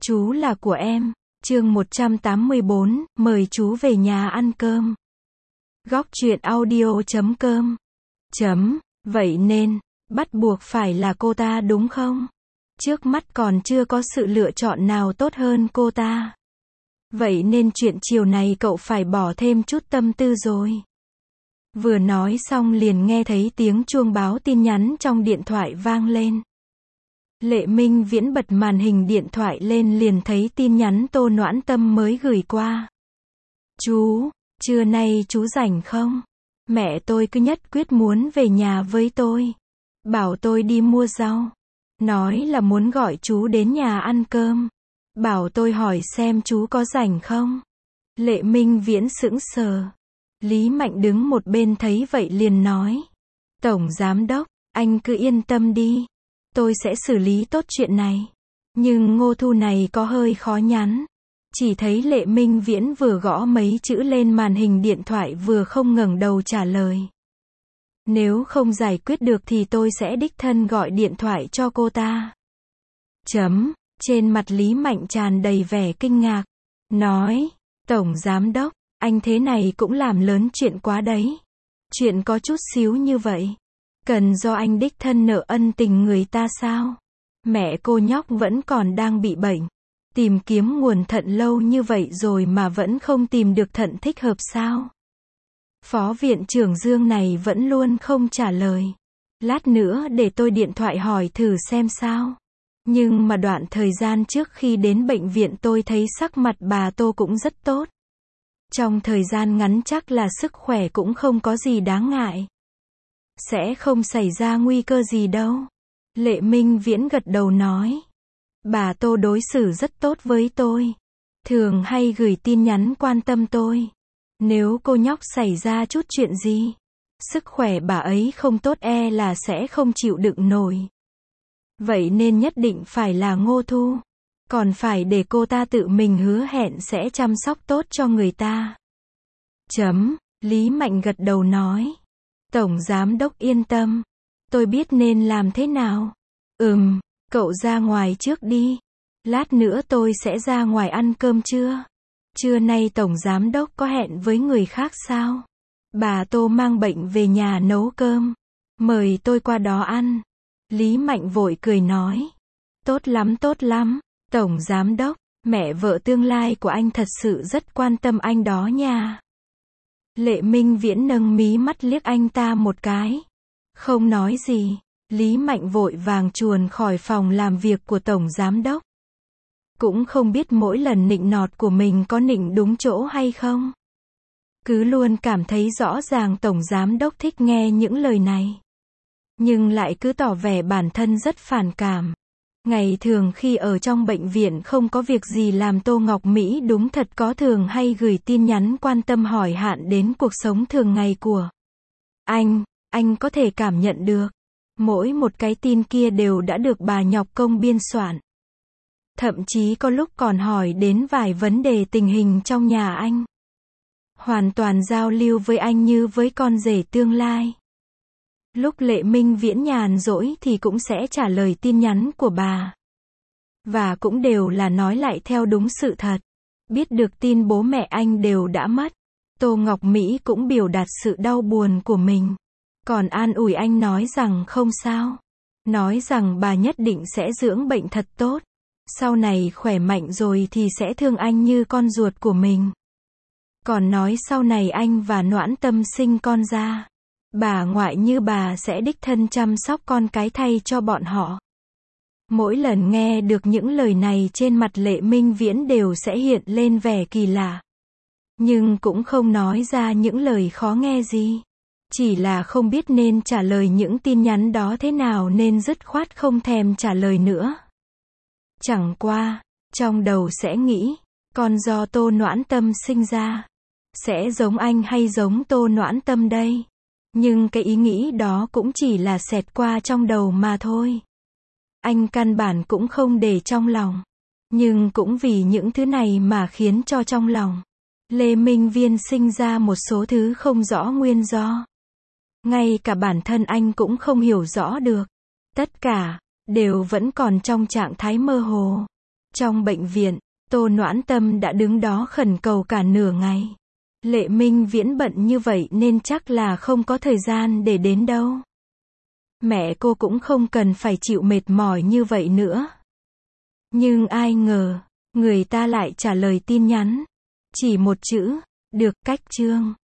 Chú là của em. Chương 184, mời chú về nhà ăn cơm. Góc truyện audio.com. Vậy nên, bắt buộc phải là cô ta đúng không? Trước mắt còn chưa có sự lựa chọn nào tốt hơn cô ta. Vậy nên chuyện chiều này cậu phải bỏ thêm chút tâm tư rồi. Vừa nói xong liền nghe thấy tiếng chuông báo tin nhắn trong điện thoại vang lên. Lệ Minh Viễn bật màn hình điện thoại lên liền thấy tin nhắn Tô Noãn Tâm mới gửi qua. Chú, trưa nay chú rảnh không? Mẹ tôi cứ nhất quyết muốn về nhà với tôi. Bảo tôi đi mua rau. Nói là muốn gọi chú đến nhà ăn cơm. Bảo tôi hỏi xem chú có rảnh không? Lệ Minh Viễn sững sờ. Lý Mạnh đứng một bên thấy vậy liền nói. Tổng Giám Đốc, anh cứ yên tâm đi. Tôi sẽ xử lý tốt chuyện này. Nhưng Ngô Thu này có hơi khó nhắn. Chỉ thấy Lệ Minh Viễn vừa gõ mấy chữ lên màn hình điện thoại vừa không ngẩng đầu trả lời. Nếu không giải quyết được thì tôi sẽ đích thân gọi điện thoại cho cô ta. Trên mặt Lý Mạnh tràn đầy vẻ kinh ngạc. Nói, Tổng Giám Đốc, anh thế này cũng làm lớn chuyện quá đấy. Chuyện có chút xíu như vậy. Cần do anh đích thân nợ ân tình người ta sao? Mẹ cô nhóc vẫn còn đang bị bệnh. Tìm kiếm nguồn thận lâu như vậy rồi mà vẫn không tìm được thận thích hợp sao? Phó viện trưởng Dương này vẫn luôn không trả lời. Lát nữa để tôi điện thoại hỏi thử xem sao. Nhưng mà đoạn thời gian trước khi đến bệnh viện tôi thấy sắc mặt bà Tô cũng rất tốt. Trong thời gian ngắn chắc là sức khỏe cũng không có gì đáng ngại. Sẽ không xảy ra nguy cơ gì đâu. Lệ Minh Viễn gật đầu nói. Bà Tô đối xử rất tốt với tôi. Thường hay gửi tin nhắn quan tâm tôi. Nếu cô nhóc xảy ra chút chuyện gì, sức khỏe bà ấy không tốt là sẽ không chịu đựng nổi. Vậy nên nhất định phải là Ngô Thu. Còn phải để cô ta tự mình hứa hẹn sẽ chăm sóc tốt cho người ta. Lý Mạnh gật đầu nói. Tổng Giám Đốc yên tâm. Tôi biết nên làm thế nào. Cậu ra ngoài trước đi. Lát nữa tôi sẽ ra ngoài ăn cơm trưa. Trưa nay Tổng Giám Đốc có hẹn với người khác sao? Bà Tô mang bệnh về nhà nấu cơm. Mời tôi qua đó ăn. Lý Mạnh vội cười nói. Tốt lắm. Tổng Giám Đốc, mẹ vợ tương lai của anh thật sự rất quan tâm anh đó nha. Lệ Minh Viễn nâng mí mắt liếc anh ta một cái. Không nói gì. Lý Mạnh vội vàng chuồn khỏi phòng làm việc của Tổng Giám Đốc. Cũng không biết mỗi lần nịnh nọt của mình có nịnh đúng chỗ hay không. Cứ luôn cảm thấy rõ ràng Tổng Giám Đốc thích nghe những lời này. Nhưng lại cứ tỏ vẻ bản thân rất phản cảm. Ngày thường khi ở trong bệnh viện không có việc gì làm Tô Ngọc Mỹ đúng thật có thường hay gửi tin nhắn quan tâm hỏi hạn đến cuộc sống thường ngày của anh có thể cảm nhận được. Mỗi một cái tin kia đều đã được bà nhọc công biên soạn. Thậm chí có lúc còn hỏi đến vài vấn đề tình hình trong nhà anh. Hoàn toàn giao lưu với anh như với con rể tương lai. Lúc Lệ Minh Viễn nhàn rỗi thì cũng sẽ trả lời tin nhắn của bà. Và cũng đều là nói lại theo đúng sự thật. Biết được tin bố mẹ anh đều đã mất. Tô Ngọc Mỹ cũng biểu đạt sự đau buồn của mình. Còn an ủi anh nói rằng không sao. Nói rằng bà nhất định sẽ dưỡng bệnh thật tốt. Sau này khỏe mạnh rồi thì sẽ thương anh như con ruột của mình. Còn nói sau này anh và Noãn Tâm sinh con ra. Bà ngoại như bà sẽ đích thân chăm sóc con cái thay cho bọn họ. Mỗi lần nghe được những lời này trên mặt Lệ Minh Viễn đều sẽ hiện lên vẻ kỳ lạ. Nhưng cũng không nói ra những lời khó nghe gì. Chỉ là không biết nên trả lời những tin nhắn đó thế nào nên dứt khoát không thèm trả lời nữa. Chẳng qua, trong đầu sẽ nghĩ, con do Tô Noãn Tâm sinh ra. Sẽ giống anh hay giống Tô Noãn Tâm đây? Nhưng cái ý nghĩ đó cũng chỉ là xẹt qua trong đầu mà thôi. Anh căn bản cũng không để trong lòng. Nhưng cũng vì những thứ này mà khiến cho trong lòng Lê Minh Viễn sinh ra một số thứ không rõ nguyên do. Ngay cả bản thân anh cũng không hiểu rõ được. Tất cả đều vẫn còn trong trạng thái mơ hồ. Trong bệnh viện, Tô Noãn Tâm đã đứng đó khẩn cầu cả nửa ngày. Lệ Minh Viễn bận như vậy nên chắc là không có thời gian để đến đâu. Mẹ cô cũng không cần phải chịu mệt mỏi như vậy nữa. Nhưng ai ngờ, người ta lại trả lời tin nhắn. Chỉ một chữ, được, cách chương.